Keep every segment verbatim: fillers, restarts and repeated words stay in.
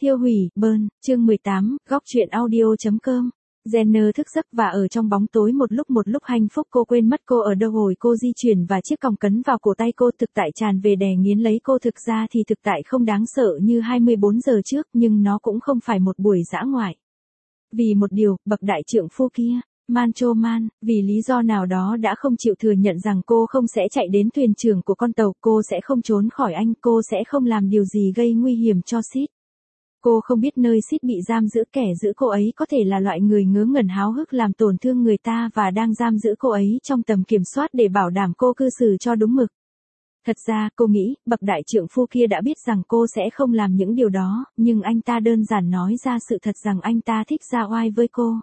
Thiêu hủy, Burn, chương mười tám, góc truyện audio.com. Jenner thức giấc và ở trong bóng tối một lúc một lúc hạnh phúc cô quên mất cô ở đâu hồi cô di chuyển và chiếc còng cấn vào cổ tay cô thực tại tràn về đè nghiến lấy cô thực ra thì thực tại không đáng sợ như hai mươi bốn giờ trước nhưng nó cũng không phải một buổi dã ngoại. Vì một điều, bậc đại trượng phu kia, Mancho Man, vì lý do nào đó đã không chịu thừa nhận rằng cô không sẽ chạy đến thuyền trưởng của con tàu, cô sẽ không trốn khỏi anh, cô sẽ không làm điều gì gây nguy hiểm cho Sid. Cô không biết nơi Sid bị giam giữ, kẻ giữ cô ấy có thể là loại người ngớ ngẩn háo hức làm tổn thương người ta và đang giam giữ cô ấy trong tầm kiểm soát để bảo đảm cô cư xử cho đúng mực. Thật ra, cô nghĩ, bậc đại trượng phu kia đã biết rằng cô sẽ không làm những điều đó, nhưng anh ta đơn giản nói ra sự thật rằng anh ta thích ra oai với cô.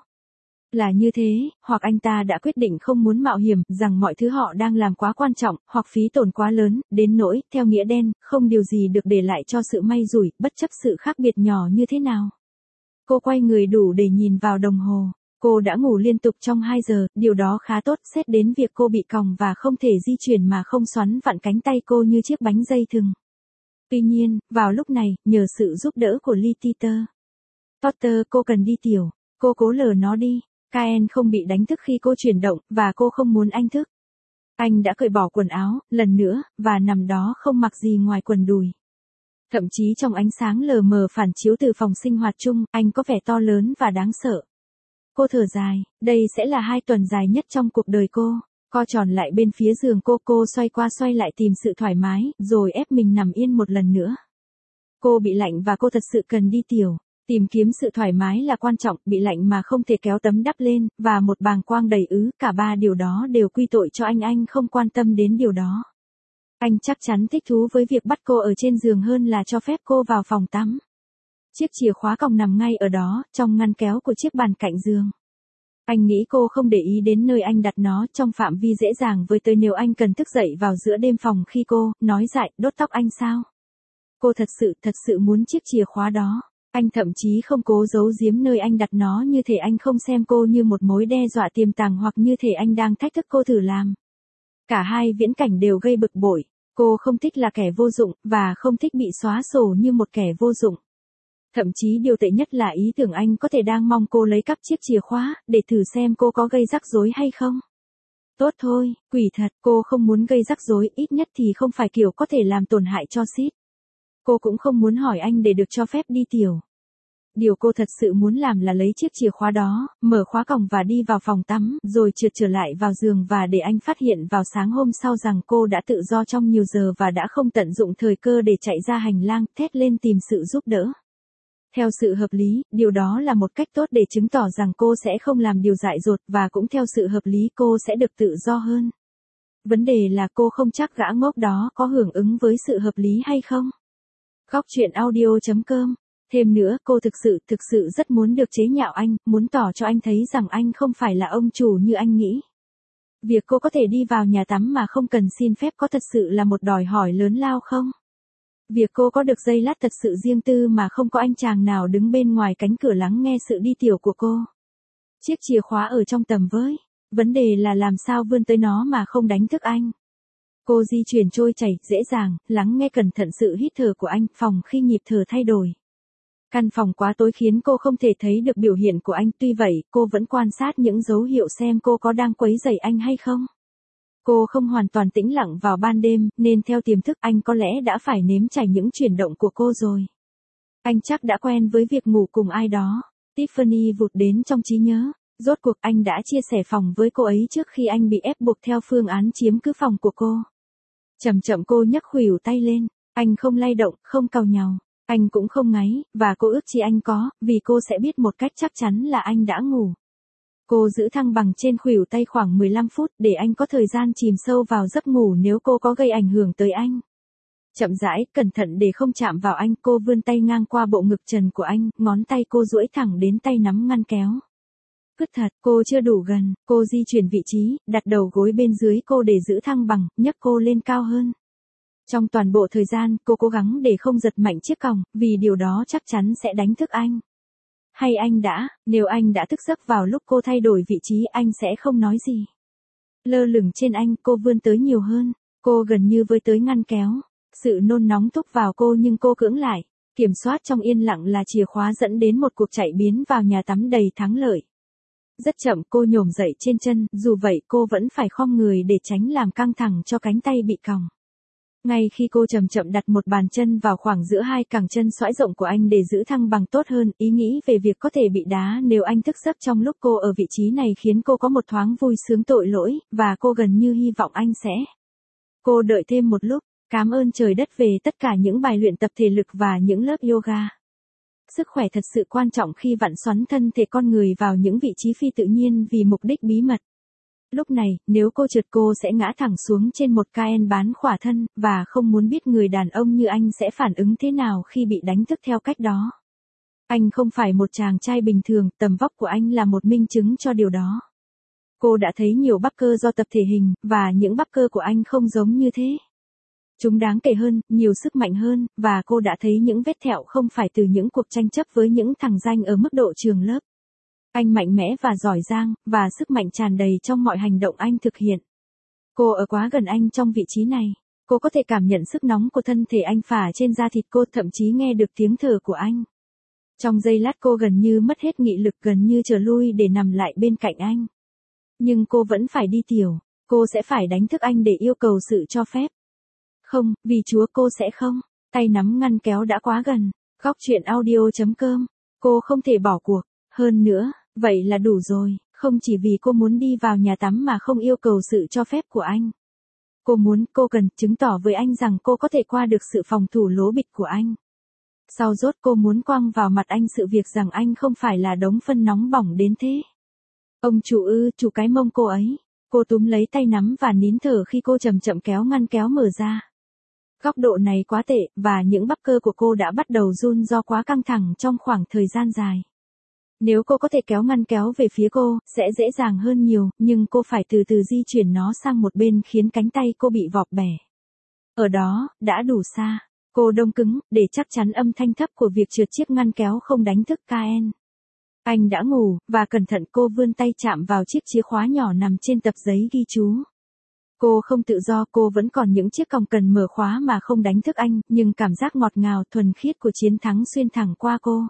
Là như thế, hoặc anh ta đã quyết định không muốn mạo hiểm, rằng mọi thứ họ đang làm quá quan trọng, hoặc phí tổn quá lớn, đến nỗi, theo nghĩa đen, không điều gì được để lại cho sự may rủi, bất chấp sự khác biệt nhỏ như thế nào. Cô quay người đủ để nhìn vào đồng hồ. Cô đã ngủ liên tục trong hai giờ, điều đó khá tốt xét đến việc cô bị còng và không thể di chuyển mà không xoắn vặn cánh tay cô như chiếc bánh dây thừng. Tuy nhiên, vào lúc này, nhờ sự giúp đỡ của Letitia Potter, cô cần đi tiểu. Cô cố lờ nó đi. Kyle không bị đánh thức khi cô chuyển động, và cô không muốn anh thức. Anh đã cởi bỏ quần áo, lần nữa, và nằm đó không mặc gì ngoài quần đùi. Thậm chí trong ánh sáng lờ mờ phản chiếu từ phòng sinh hoạt chung, anh có vẻ to lớn và đáng sợ. Cô thở dài, đây sẽ là hai tuần dài nhất trong cuộc đời cô. Co tròn lại bên phía giường cô, cô xoay qua xoay lại tìm sự thoải mái, rồi ép mình nằm yên một lần nữa. Cô bị lạnh và cô thật sự cần đi tiểu. Tìm kiếm sự thoải mái là quan trọng, bị lạnh mà không thể kéo tấm đắp lên, và một bàng quang đầy ứ, cả ba điều đó đều quy tội cho anh anh không quan tâm đến điều đó. Anh chắc chắn thích thú với việc bắt cô ở trên giường hơn là cho phép cô vào phòng tắm. Chiếc chìa khóa còng nằm ngay ở đó, trong ngăn kéo của chiếc bàn cạnh giường. Anh nghĩ cô không để ý đến nơi anh đặt nó trong phạm vi dễ dàng với tới nếu anh cần thức dậy vào giữa đêm phòng khi cô, nói dại, đốt tóc anh sao? Cô thật sự, thật sự muốn chiếc chìa khóa đó. Anh thậm chí không cố giấu giếm nơi anh đặt nó như thể anh không xem cô như một mối đe dọa tiềm tàng hoặc như thể anh đang thách thức cô thử làm. Cả hai viễn cảnh đều gây bực bội. Cô không thích là kẻ vô dụng, và không thích bị xóa sổ như một kẻ vô dụng. Thậm chí điều tệ nhất là ý tưởng anh có thể đang mong cô lấy cắp chiếc chìa khóa, để thử xem cô có gây rắc rối hay không. Tốt thôi, quỷ thật, cô không muốn gây rắc rối, ít nhất thì không phải kiểu có thể làm tổn hại cho Sid. Cô cũng không muốn hỏi anh để được cho phép đi tiểu. Điều cô thật sự muốn làm là lấy chiếc chìa khóa đó, mở khóa còng và đi vào phòng tắm, rồi trượt trở lại vào giường và để anh phát hiện vào sáng hôm sau rằng cô đã tự do trong nhiều giờ và đã không tận dụng thời cơ để chạy ra hành lang, thét lên tìm sự giúp đỡ. Theo sự hợp lý, điều đó là một cách tốt để chứng tỏ rằng cô sẽ không làm điều dại dột và cũng theo sự hợp lý cô sẽ được tự do hơn. Vấn đề là cô không chắc gã ngốc đó có hưởng ứng với sự hợp lý hay không. Góc truyện audio.com. Thêm nữa, cô thực sự, thực sự rất muốn được chế nhạo anh, muốn tỏ cho anh thấy rằng anh không phải là ông chủ như anh nghĩ. Việc cô có thể đi vào nhà tắm mà không cần xin phép có thật sự là một đòi hỏi lớn lao không? Việc cô có được giây lát thật sự riêng tư mà không có anh chàng nào đứng bên ngoài cánh cửa lắng nghe sự đi tiểu của cô. Chiếc chìa khóa ở trong tầm với. Vấn đề là làm sao vươn tới nó mà không đánh thức anh. Cô di chuyển trôi chảy, dễ dàng, lắng nghe cẩn thận sự hít thở của anh, phòng khi nhịp thở thay đổi. Căn phòng quá tối khiến cô không thể thấy được biểu hiện của anh, tuy vậy, cô vẫn quan sát những dấu hiệu xem cô có đang quấy rầy anh hay không. Cô không hoàn toàn tĩnh lặng vào ban đêm, nên theo tiềm thức anh có lẽ đã phải nếm trải những chuyển động của cô rồi. Anh chắc đã quen với việc ngủ cùng ai đó. Tiffany vụt đến trong trí nhớ. Rốt cuộc anh đã chia sẻ phòng với cô ấy trước khi anh bị ép buộc theo phương án chiếm cứ phòng của cô. Chậm chậm cô nhấc khuỷu tay lên. Anh không lay động, không càu nhàu. Anh cũng không ngáy, và cô ước chi anh có, vì cô sẽ biết một cách chắc chắn là anh đã ngủ. Cô giữ thăng bằng trên khuỷu tay khoảng mười lăm phút để anh có thời gian chìm sâu vào giấc ngủ nếu cô có gây ảnh hưởng tới anh. Chậm rãi, cẩn thận để không chạm vào anh, cô vươn tay ngang qua bộ ngực trần của anh, ngón tay cô duỗi thẳng đến tay nắm ngăn kéo. Cứt thật, cô chưa đủ gần, cô di chuyển vị trí, đặt đầu gối bên dưới cô để giữ thăng bằng, nhấc cô lên cao hơn. Trong toàn bộ thời gian, cô cố gắng để không giật mạnh chiếc còng, vì điều đó chắc chắn sẽ đánh thức anh. Hay anh đã, nếu anh đã thức giấc vào lúc cô thay đổi vị trí anh sẽ không nói gì. Lơ lửng trên anh, cô vươn tới nhiều hơn, cô gần như với tới ngăn kéo. Sự nôn nóng thúc vào cô nhưng cô cưỡng lại. Kiểm soát trong yên lặng là chìa khóa dẫn đến một cuộc chạy biến vào nhà tắm đầy thắng lợi. Rất chậm cô nhổm dậy trên chân, dù vậy cô vẫn phải khom người để tránh làm căng thẳng cho cánh tay bị còng. Ngay khi cô chậm chậm đặt một bàn chân vào khoảng giữa hai cẳng chân xoãi rộng của anh để giữ thăng bằng tốt hơn, ý nghĩ về việc có thể bị đá nếu anh thức giấc trong lúc cô ở vị trí này khiến cô có một thoáng vui sướng tội lỗi, và cô gần như hy vọng anh sẽ. Cô đợi thêm một lúc, cảm ơn trời đất về tất cả những bài luyện tập thể lực và những lớp yoga. Sức khỏe thật sự quan trọng khi vặn xoắn thân thể con người vào những vị trí phi tự nhiên vì mục đích bí mật. Lúc này, nếu cô trượt cô sẽ ngã thẳng xuống trên một Caen bán khỏa thân, và không muốn biết người đàn ông như anh sẽ phản ứng thế nào khi bị đánh thức theo cách đó. Anh không phải một chàng trai bình thường, tầm vóc của anh là một minh chứng cho điều đó. Cô đã thấy nhiều bắp cơ do tập thể hình, và những bắp cơ của anh không giống như thế. Chúng đáng kể hơn, nhiều sức mạnh hơn, và cô đã thấy những vết thẹo không phải từ những cuộc tranh chấp với những thằng danh ở mức độ trường lớp. Anh mạnh mẽ và giỏi giang, và sức mạnh tràn đầy trong mọi hành động anh thực hiện. Cô ở quá gần anh trong vị trí này. Cô có thể cảm nhận sức nóng của thân thể anh phả trên da thịt cô, thậm chí nghe được tiếng thở của anh. Trong giây lát cô gần như mất hết nghị lực, gần như trở lui để nằm lại bên cạnh anh. Nhưng cô vẫn phải đi tiểu. Cô sẽ phải đánh thức anh để yêu cầu sự cho phép. Không, vì Chúa cô sẽ không. Tay nắm ngăn kéo đã quá gần. Góc chuyện audio chấm com. Cô không thể bỏ cuộc. Hơn nữa, vậy là đủ rồi, không chỉ vì cô muốn đi vào nhà tắm mà không yêu cầu sự cho phép của anh. Cô muốn, cô cần chứng tỏ với anh rằng cô có thể qua được sự phòng thủ lố bịch của anh. Sau rốt cô muốn quăng vào mặt anh sự việc rằng anh không phải là đống phân nóng bỏng đến thế. Ông chủ ư, chủ cái mông cô ấy. Cô túm lấy tay nắm và nín thở khi cô chậm chậm kéo ngăn kéo mở ra. Góc độ này quá tệ, và những bắp cơ của cô đã bắt đầu run do quá căng thẳng trong khoảng thời gian dài. Nếu cô có thể kéo ngăn kéo về phía cô, sẽ dễ dàng hơn nhiều, nhưng cô phải từ từ di chuyển nó sang một bên khiến cánh tay cô bị vọt bẻ. Ở đó, đã đủ xa. Cô đông cứng, để chắc chắn âm thanh thấp của việc trượt chiếc ngăn kéo không đánh thức Caen. Anh đã ngủ, và cẩn thận cô vươn tay chạm vào chiếc chìa khóa nhỏ nằm trên tập giấy ghi chú. Cô không tự do, cô vẫn còn những chiếc còng cần mở khóa mà không đánh thức anh, nhưng cảm giác ngọt ngào thuần khiết của chiến thắng xuyên thẳng qua cô.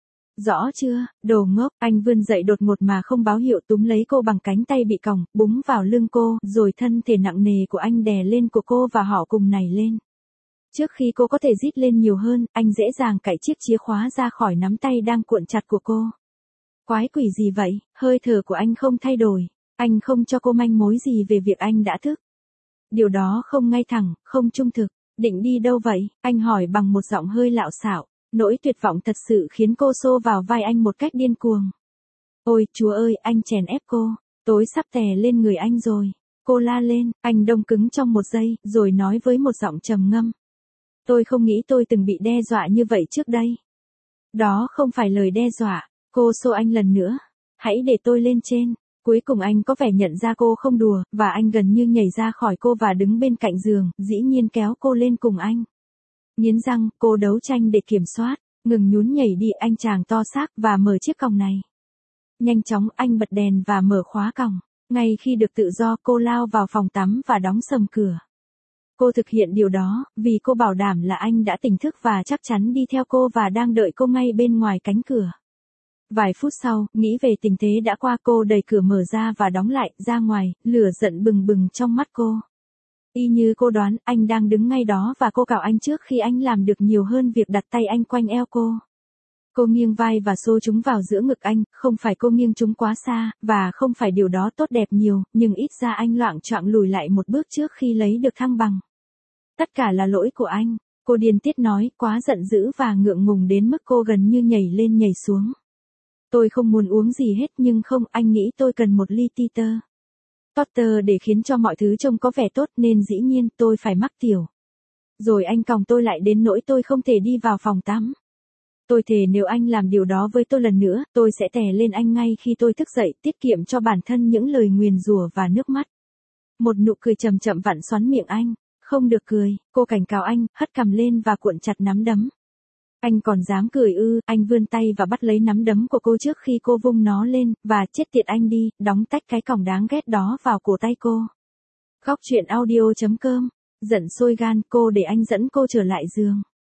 Rõ chưa, đồ ngốc, anh vươn dậy đột ngột mà không báo hiệu, túm lấy cô bằng cánh tay bị còng, búng vào lưng cô, rồi thân thể nặng nề của anh đè lên của cô và họ cùng nảy lên. Trước khi cô có thể rít lên nhiều hơn, anh dễ dàng cạy chiếc chìa khóa ra khỏi nắm tay đang cuộn chặt của cô. Quái quỷ gì vậy, hơi thở của anh không thay đổi, anh không cho cô manh mối gì về việc anh đã thức. Điều đó không ngay thẳng, không trung thực, định đi đâu vậy, anh hỏi bằng một giọng hơi lạo xạo. Nỗi tuyệt vọng thật sự khiến cô xô vào vai anh một cách điên cuồng. Ôi, Chúa ơi, anh chèn ép cô. Tối sắp tè lên người anh rồi. Cô la lên, anh đông cứng trong một giây, rồi nói với một giọng trầm ngâm. Tôi không nghĩ tôi từng bị đe dọa như vậy trước đây. Đó không phải lời đe dọa. Cô xô anh lần nữa. Hãy để tôi lên trên. Cuối cùng anh có vẻ nhận ra cô không đùa, và anh gần như nhảy ra khỏi cô và đứng bên cạnh giường, dĩ nhiên kéo cô lên cùng anh. Nghiến răng, cô đấu tranh để kiểm soát, ngừng nhún nhảy đi, anh chàng to xác, và mở chiếc còng này. Nhanh chóng anh bật đèn và mở khóa còng. Ngay khi được tự do cô lao vào phòng tắm và đóng sầm cửa. Cô thực hiện điều đó, vì cô bảo đảm là anh đã tỉnh thức và chắc chắn đi theo cô và đang đợi cô ngay bên ngoài cánh cửa. Vài phút sau, nghĩ về tình thế đã qua, cô đẩy cửa mở ra và đóng lại, ra ngoài, lửa giận bừng bừng trong mắt cô. Y như cô đoán, anh đang đứng ngay đó và cô cào anh trước khi anh làm được nhiều hơn việc đặt tay anh quanh eo cô. Cô nghiêng vai và xô chúng vào giữa ngực anh, không phải cô nghiêng chúng quá xa, và không phải điều đó tốt đẹp nhiều, nhưng ít ra anh loạng choạng lùi lại một bước trước khi lấy được thăng bằng. Tất cả là lỗi của anh, cô điên tiết nói, quá giận dữ và ngượng ngùng đến mức cô gần như nhảy lên nhảy xuống. Tôi không muốn uống gì hết, nhưng không, anh nghĩ tôi cần một ly Titer. Potter để khiến cho mọi thứ trông có vẻ tốt, nên dĩ nhiên tôi phải mắc tiểu. Rồi anh còng tôi lại đến nỗi tôi không thể đi vào phòng tắm. Tôi thề nếu anh làm điều đó với tôi lần nữa, tôi sẽ tè lên anh ngay khi tôi thức dậy, tiết kiệm cho bản thân những lời nguyền rủa và nước mắt. Một nụ cười chậm chậm vặn xoắn miệng anh. Không được cười, cô cảnh cáo anh, hất cằm lên và cuộn chặt nắm đấm. Anh còn dám cười ư, anh vươn tay và bắt lấy nắm đấm của cô trước khi cô vung nó lên, và chết tiệt anh đi, đóng tách cái còng đáng ghét đó vào cổ tay cô. Góc chuyện audio chấm com, giận sôi gan cô để anh dẫn cô trở lại giường.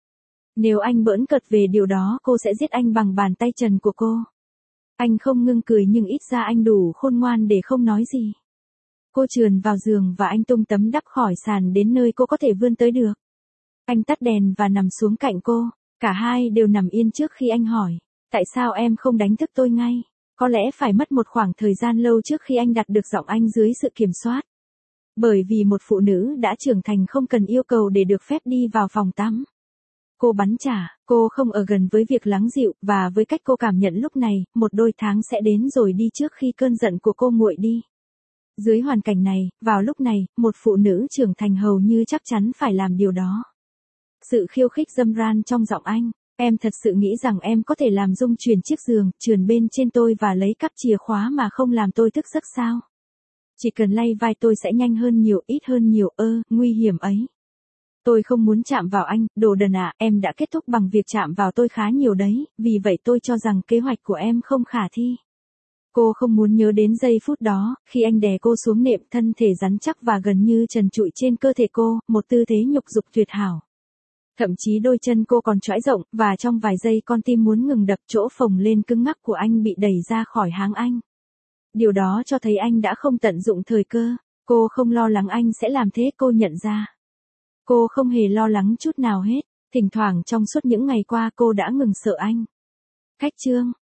Nếu anh bỡn cợt về điều đó cô sẽ giết anh bằng bàn tay trần của cô. Anh không ngưng cười nhưng ít ra anh đủ khôn ngoan để không nói gì. Cô trườn vào giường và anh tung tấm đắp khỏi sàn đến nơi cô có thể vươn tới được. Anh tắt đèn và nằm xuống cạnh cô. Cả hai đều nằm yên trước khi anh hỏi. Tại sao em không đánh thức tôi ngay? Có lẽ phải mất một khoảng thời gian lâu trước khi anh đặt được giọng anh dưới sự kiểm soát. Bởi vì một phụ nữ đã trưởng thành không cần yêu cầu để được phép đi vào phòng tắm. Cô bắn trả, cô không ở gần với việc lắng dịu, và với cách cô cảm nhận lúc này, một đôi tháng sẽ đến rồi đi trước khi cơn giận của cô nguội đi. Dưới hoàn cảnh này, vào lúc này, một phụ nữ trưởng thành hầu như chắc chắn phải làm điều đó. Sự khiêu khích dâm ran trong giọng anh. Em thật sự nghĩ rằng em có thể làm rung chuyển chiếc giường, trườn bên trên tôi và lấy cắp chìa khóa mà không làm tôi thức giấc sao? Chỉ cần lay vai tôi sẽ nhanh hơn nhiều, ít hơn nhiều, ơ, nguy hiểm ấy. Tôi không muốn chạm vào anh, đồ đần ạ, em đã kết thúc bằng việc chạm vào tôi khá nhiều đấy, vì vậy tôi cho rằng kế hoạch của em không khả thi. Cô không muốn nhớ đến giây phút đó, khi anh đè cô xuống nệm, thân thể rắn chắc và gần như trần trụi trên cơ thể cô, một tư thế nhục dục tuyệt hảo. Thậm chí đôi chân cô còn trõi rộng, và trong vài giây con tim muốn ngừng đập, chỗ phồng lên cứng ngắc của anh bị đẩy ra khỏi háng anh. Điều đó cho thấy anh đã không tận dụng thời cơ. Cô không lo lắng anh sẽ làm thế, cô nhận ra. Cô không hề lo lắng chút nào hết. Thỉnh thoảng trong suốt những ngày qua cô đã ngừng sợ anh. Khách chương